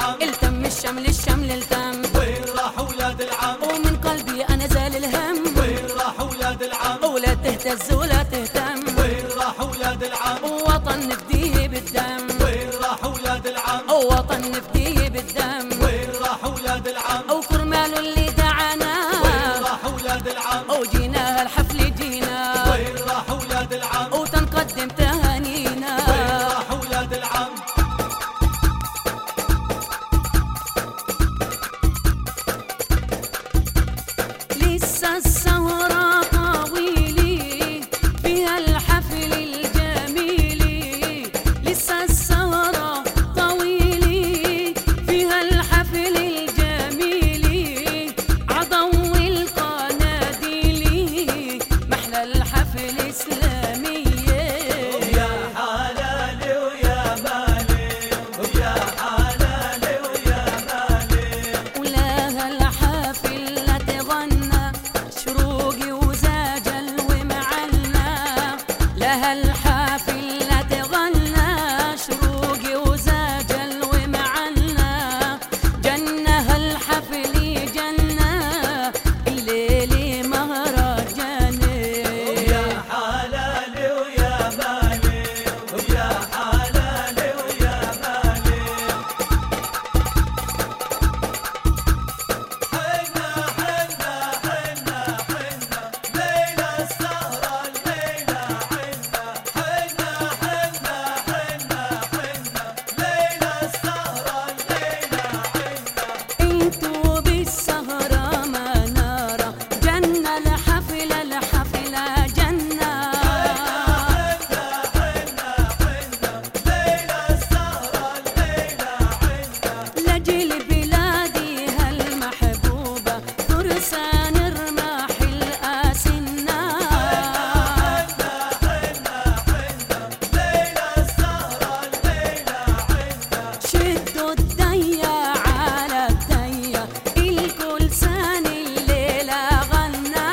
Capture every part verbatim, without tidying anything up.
العم، التم الشمل الشمل التم، وين راح ولاد العم، ومن قلبي أنا زال الهم، وين راح ولاد العم، ولا تهتز ولا تهتم، وين راح ولاد العم، وطن نفديه بالدم، وين راح ولاد العم، وطن نفديه بالدم، وين راح ولاد العم، وكرمال اللي دعانا، وين راح ولاد العم، وجينا هالحفل جينا، وين راح ولاد العم، وتنقدم تهانينا، وين راح ولاد العم. لسه السهرة طويلة فيها الحفل الجميل، لسه السهرة طويلة فيها الحفل الجميل، عضو القناديل محلى الحفل إسلامية. يا حلالي ويا مالي، ويا حلالي ويا مالي، ولها الحفل لا تغنى شروقي وزاجل ومعلنا، لها الحفل لا تغنى شروقي وزاجل ومعلنا، جنة هالحفل جنة الليل مهرجاني. يا حلالي ويا مالي، ويا حلالي ويا مالي، حنا حنا حنا حنا ليلة السهرة الليلة عنا، حنا حنا حنا حنا ليلة السهرة الليلة عنا. انتو بالسهرة منارة جنة الحفل الحفل جنة، لجل بلادي هالمحبوبة فرسان الرماح الآسنة، شدوا الدية على الدية الكل سان الليلة غنى،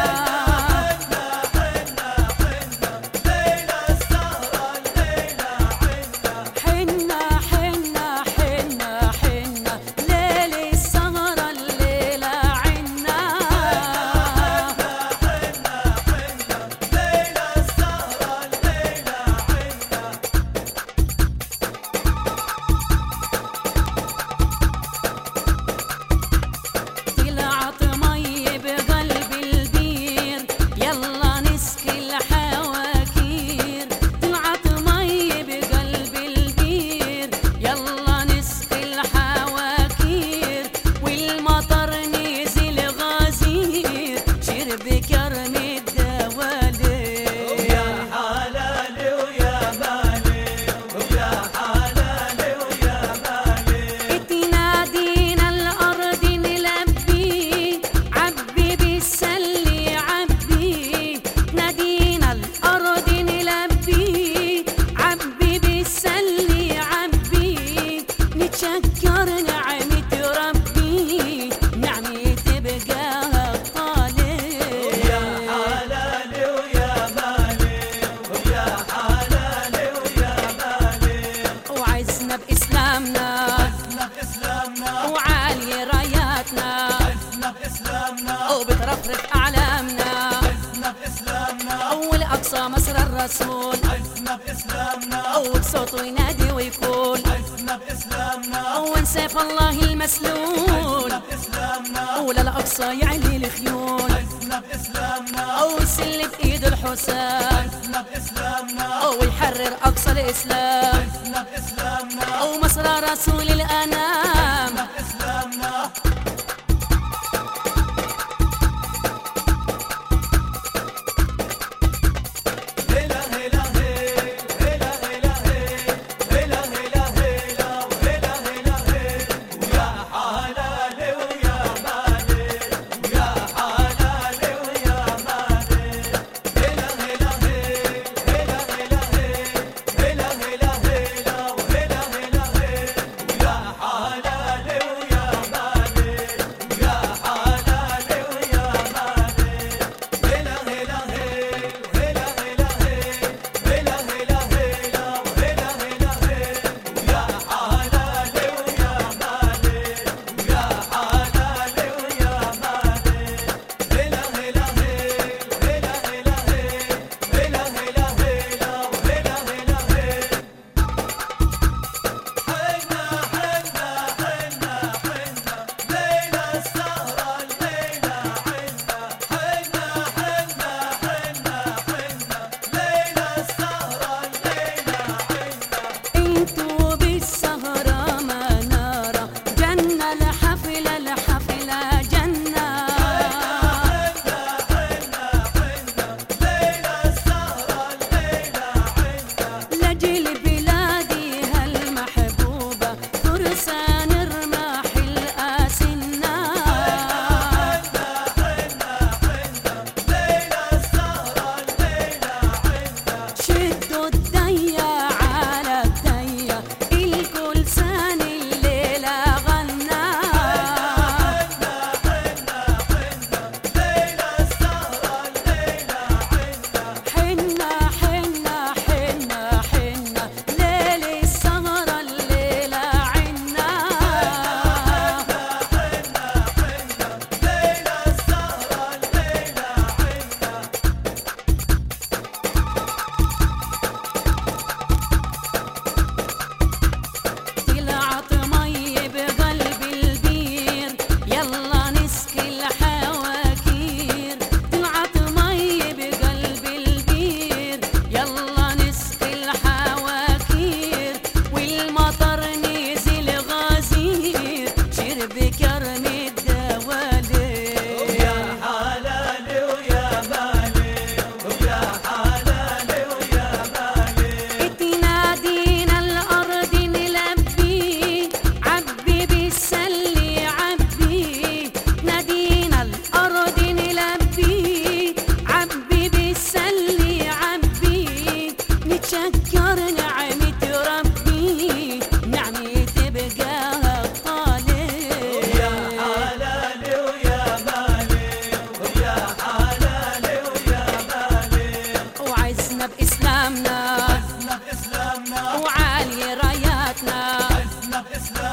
حنا حنا حنا حنا ليل السهرة الليلة عنا. طلعت مي بقلب البير يلا نسقي الحواكير، طلعت مي بقلب البير يلا نسقي الحواكير، والمطر نزل غزير شرب كرم الدوالير. يا حلالي ويا مالي، ويا حلالي ويا مالي، تنادينا الأرض نلبي عبي بالسلي عبي، نادينا الأرض نلبي عبي بالسلي عبي، نتشكر نعمة ربي نعمة تبقى الطالب. يا حلالي ويا مالي، ويا حلالي ويا مالي، وعزنا بإسلامنا عزنا بإسلامنا، وعالي راياتنا عزنا بإسلامنا، وبترفرف أعلامنا، عزنا بإسلامنا، أول أقصى مصر الرسول عزنا بإسلامنا، وبصوته ينادي ويقول عزنا بإسلامنا، وين سيف الله المسلول، عزنا بإسلامنا، ولا الأقصى يعلي الخيول، عزنا بإسلامنا، ويسل بإيد الحسام عزنا بإسلامنا، ويحرر أقصى الإسلام، عزنا بإسلامنا، ومصر رسول الأنام. عزنا بإسلامنا. هلا هلا هي، هلا هلا هي، هلا هلا هلا وهلا هلا هي، ويا حلالي ويا مالي، ويا حلالي ويا مالي، هلا هلا هي، هلا هلا هي، هلا هلا هلا وهلا هلا هي، ويا حلالي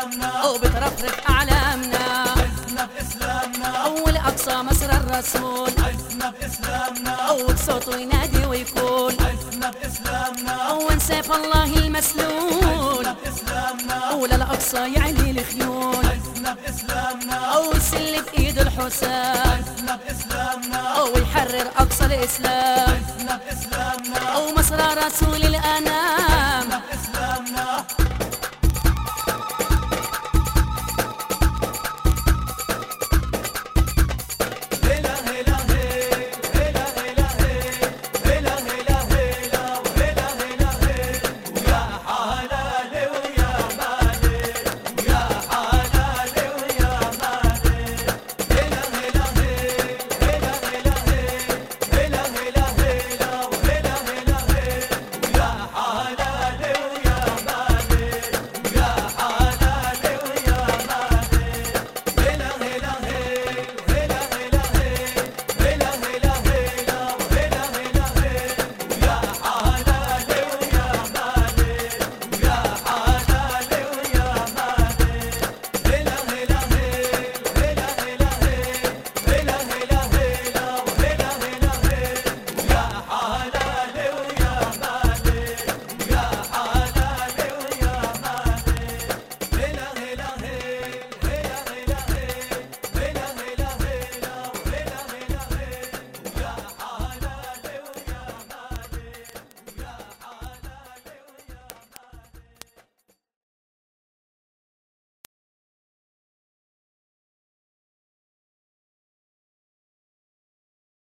بإسلامنا وبترفرف أعلامنا، عزنا بإسلامنا أول أقصى مصر الرسول، عزنا بإسلامنا وبصوته ينادي ويقول عزنا بإسلامنا أول سيف الله المسلول، عزنا بإسلامنا ولا الأقصى يعلي الخيول، عزنا بإسلامنا أو يسل بإيد الحسام، عزنا بإسلامنا أو يحرر أقصى الإسلام، عزنا بإسلامنا أو مصر رسول الأنام.